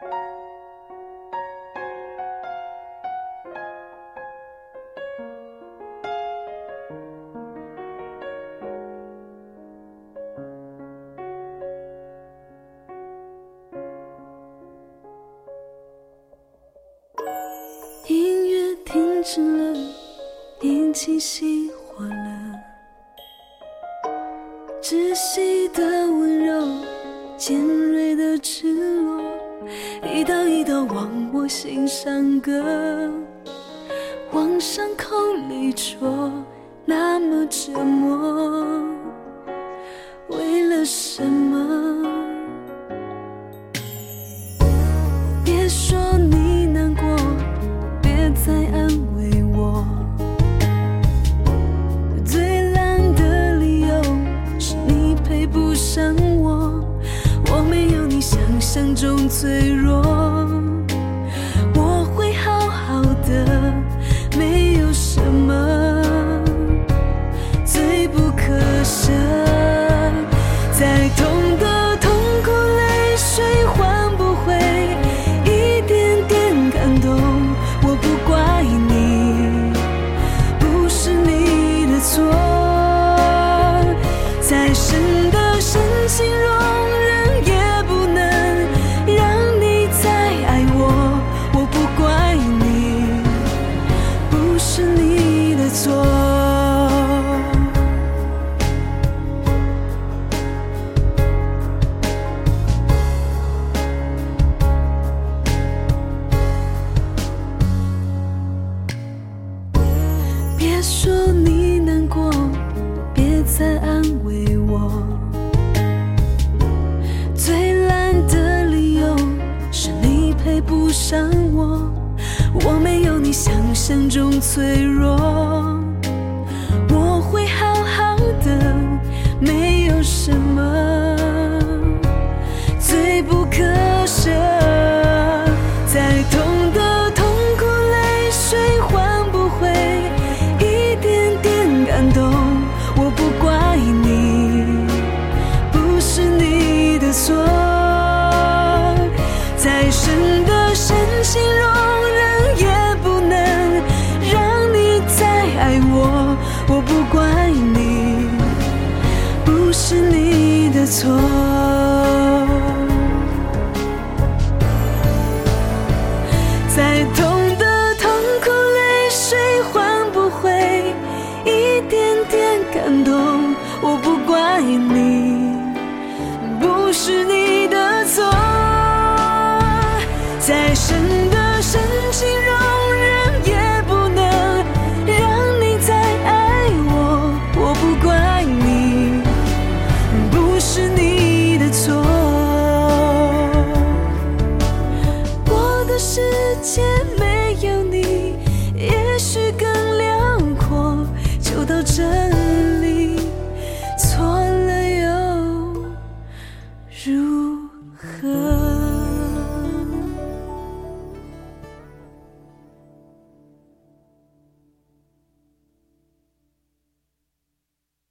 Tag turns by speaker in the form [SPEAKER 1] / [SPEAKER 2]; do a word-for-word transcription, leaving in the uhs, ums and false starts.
[SPEAKER 1] 音乐停止了，引起熄火了，窒息的温柔，尖锐的赤裸，一道一道往我心上割，往伤口里戳，那么折磨，为了什么？别说你难过，别再安慰我，最烂的理由是你配不上我，我没有你想象中脆弱，我会好好的，没有什么最不可舍，再痛的痛苦泪水换不回一点点感动，我不怪你，不是你的错，再深的深情容忍也不能让你再爱我，我不怪你，不是你的错。别说你难过，别再安慰我，最烂的理由是你配不上我，我没有你想象中脆弱，我会好好的，没有什么最不可舍，再痛的痛苦泪水换不回一点点感动，我不怪你，不是你的错，再深的深情容忍也不能让你再爱我，我不怪你，不是你的错，再痛的痛苦泪水换不回一点点感动，我不怪你，不是你的错，再深的深情容忍也不能让你再爱我，我不怪你，不是你的错，我的世界没有你也许更辽阔，就到这里，错了又如何？